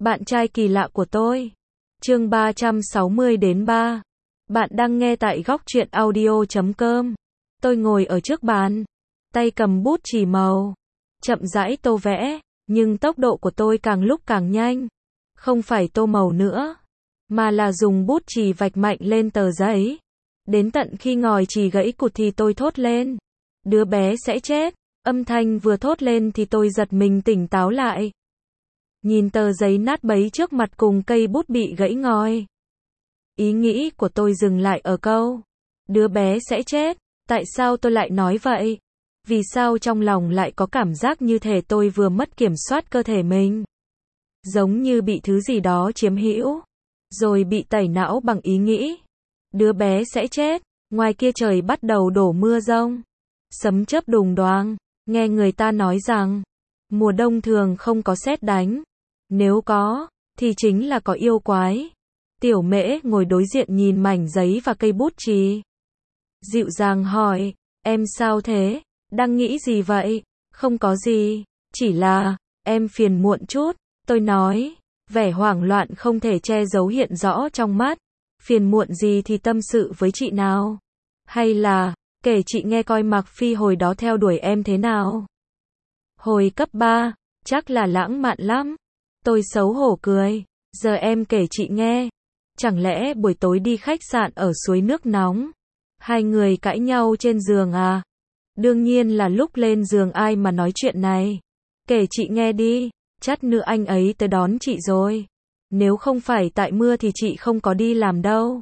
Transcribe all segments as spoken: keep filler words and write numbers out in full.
Bạn trai kỳ lạ của tôi. Chương ba trăm sáu mươi đến ba. Bạn đang nghe tại góc truyện audio chấm com. Tôi ngồi ở trước bàn, tay cầm bút chì màu, chậm rãi tô vẽ, nhưng tốc độ của tôi càng lúc càng nhanh. Không phải tô màu nữa, mà là dùng bút chì vạch mạnh lên tờ giấy. Đến tận khi ngòi chì gãy cụt thì tôi thốt lên. Đứa bé sẽ chết. Âm thanh vừa thốt lên thì tôi giật mình tỉnh táo lại. Nhìn tờ giấy nát bấy trước mặt cùng cây bút bị gãy ngòi. Ý nghĩ của tôi dừng lại ở câu đứa bé sẽ chết. Tại sao tôi lại nói vậy? Vì sao trong lòng lại có cảm giác như thể tôi vừa mất kiểm soát cơ thể mình? Giống như bị thứ gì đó chiếm hữu, rồi bị tẩy não bằng ý nghĩ đứa bé sẽ chết. Ngoài kia trời bắt đầu đổ mưa giông, sấm chớp đùng đoàng. Nghe người ta nói rằng mùa đông thường không có sét đánh, nếu có thì chính là có yêu quái. Tiểu Mễ ngồi đối diện nhìn mảnh giấy và cây bút chì, dịu dàng hỏi, em sao thế? Đang nghĩ gì vậy? Không có gì, chỉ là em phiền muộn chút. Tôi nói, vẻ hoảng loạn không thể che giấu hiện rõ trong mắt. Phiền muộn gì thì tâm sự với chị nào. Hay là kể chị nghe coi Mạc Phi hồi đó theo đuổi em thế nào. Hồi cấp ba, chắc là lãng mạn lắm. Tôi xấu hổ cười. Giờ em kể chị nghe. Chẳng lẽ buổi tối đi khách sạn ở suối nước nóng, hai người cãi nhau trên giường à? Đương nhiên là lúc lên giường ai mà nói chuyện này. Kể chị nghe đi, chát nữa anh ấy tới đón chị rồi. Nếu không phải tại mưa thì chị không có đi làm đâu.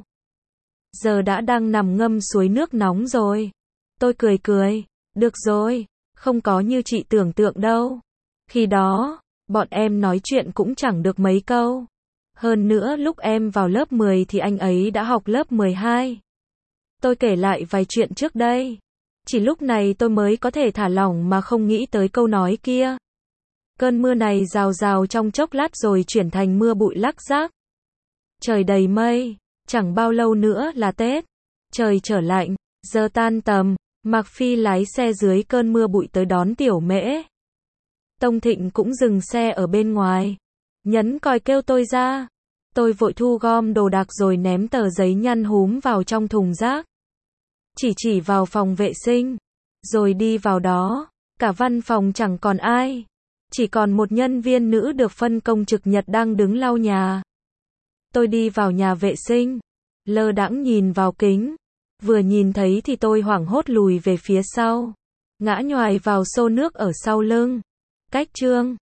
Giờ đã đang nằm ngâm suối nước nóng rồi. Tôi cười cười, được rồi, không có như chị tưởng tượng đâu. Khi đó, bọn em nói chuyện cũng chẳng được mấy câu. Hơn nữa lúc em vào lớp mười thì anh ấy đã học lớp mười hai. Tôi kể lại vài chuyện trước đây. Chỉ lúc này tôi mới có thể thả lỏng mà không nghĩ tới câu nói kia. Cơn mưa này rào rào trong chốc lát rồi chuyển thành mưa bụi lác rác. Trời đầy mây, chẳng bao lâu nữa là Tết. Trời trở lạnh, giờ tan tầm, Mạc Phi lái xe dưới cơn mưa bụi tới đón Tiểu Mễ. Tông Thịnh cũng dừng xe ở bên ngoài, nhấn còi kêu tôi ra. Tôi vội thu gom đồ đạc rồi ném tờ giấy nhăn húm vào trong thùng rác. Chỉ chỉ vào phòng vệ sinh, rồi đi vào đó. Cả văn phòng chẳng còn ai, chỉ còn một nhân viên nữ được phân công trực nhật đang đứng lau nhà. Tôi đi vào nhà vệ sinh, lơ đãng nhìn vào kính. Vừa nhìn thấy thì tôi hoảng hốt lùi về phía sau, ngã nhoài vào xô nước ở sau lưng. Cách chương